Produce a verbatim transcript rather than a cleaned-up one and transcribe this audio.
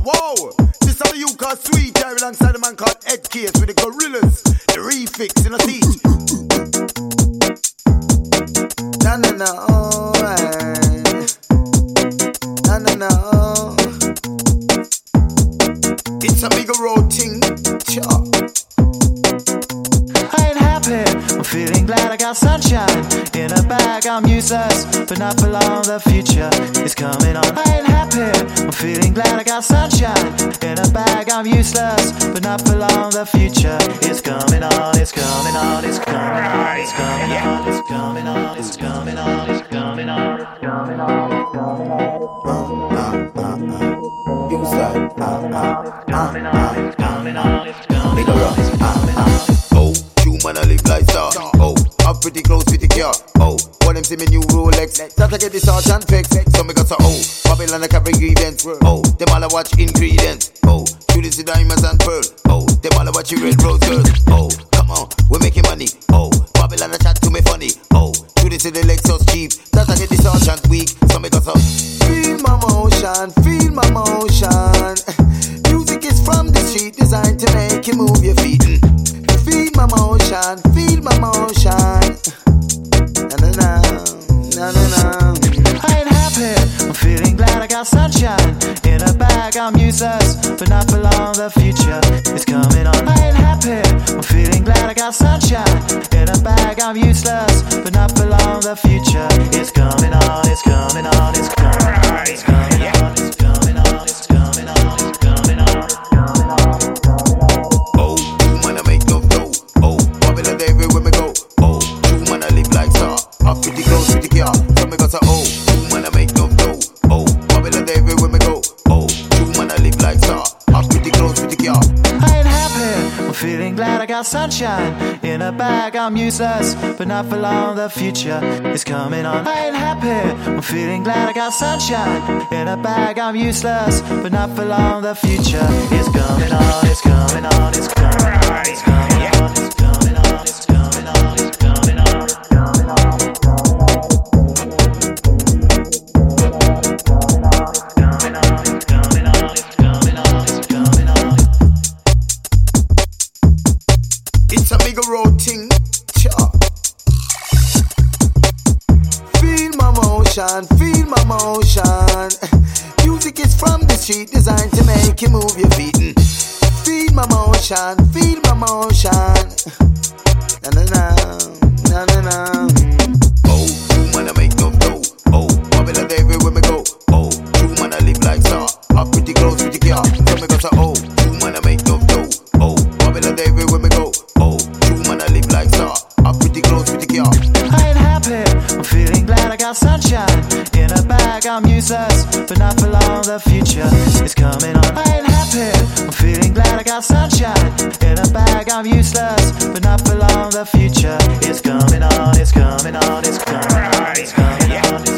Whoa, this how you call sweet. I alongside a man called Ed Case with the gorillas. The refix in a seat. Na na na, alright. Na na na. It's a bigger road thing. Sure. I ain't happy, I'm feeling glad I got sunshine. In a bag, I'm useless, but not for long, the future is coming on. I ain't happy, I'm feeling glad I got sunshine. In a bag, I'm useless, but not for long, the future is coming on. It's coming on, it's coming on, it's coming on, it's coming on, it's coming on, it's coming on, it's coming on, it's coming on. Uh, uh, uh, uh. You said, uh, uh, it's coming on, it's coming on, it's coming on, it's coming on. Oh, you man, I live like star. Oh, I'm pretty close with the car. Oh, what them see me new Rolex. That I get the sergeant fix. So me got a oh, Babylon I carry ingredients. Oh, them all I watch ingredients. Oh, you see diamonds and pearl. Oh, them all I watch you red rose girls. Oh, come on, we're making money. Oh, Babylon I chat to me funny. Oh, you see the Lexus cheap. That I get the sergeant weak. So me got a feel my motion, feel my motion. Music is from the street, designed to make you move your feet. Feel my motion, feel my motion. Na na na, na na na. I ain't happy, I'm feeling glad I got sunshine. In a bag, I'm useless, but not for long, the future is coming on. I ain't happy, I'm feeling glad I got sunshine. In a bag, I'm useless, but not for long, the future is coming on. It's coming on, it's coming on, it's coming on, it's coming on, it's coming on, it's coming on, it's coming on, it's coming on. Oh, you man I make no dough. Oh, Babylon everywhere me go. Oh, you man I live like star. I'm pretty close with the car. So me got a oh, you man I make no dough. Oh, Babylon everywhere me go. Oh, you man I live like star. I'm pretty close with the car. I ain't happy, I'm feeling glad I got sunshine. In a bag, I'm useless, but not for long, the future is coming on. I ain't happy, I'm feeling glad I got sunshine. In a bag, I'm useless, but not for long, the future is coming on. It's coming on, it's coming on, it's coming on, it's coming on, it's coming on, it's coming on, it's coming on, it's coming on. It's a bigger road thing. Sure. Feel my motion, feel my motion. Music is from the street, designed to make you move your feet. Feel my motion, feel my motion. Na na na, na na na. Oh, you man I make no dough. Oh, Babylon everywhere me go. Oh, you man I live like star. I'm pretty close with the car. So me got a oh, you man I make no dough. Oh, Babylon everywhere me go. Oh, you man I live like star. I'm pretty close with the car. I ain't happy, I'm feeling glad I got sunshine. In a bag, I'm useless, but not for long, the future is coming on. I ain't happy, I'm feeling glad I got sunshine. In a bag, I'm useless, but not for long, the future is coming on. It's coming on, it's coming on, it's coming on, it's coming on.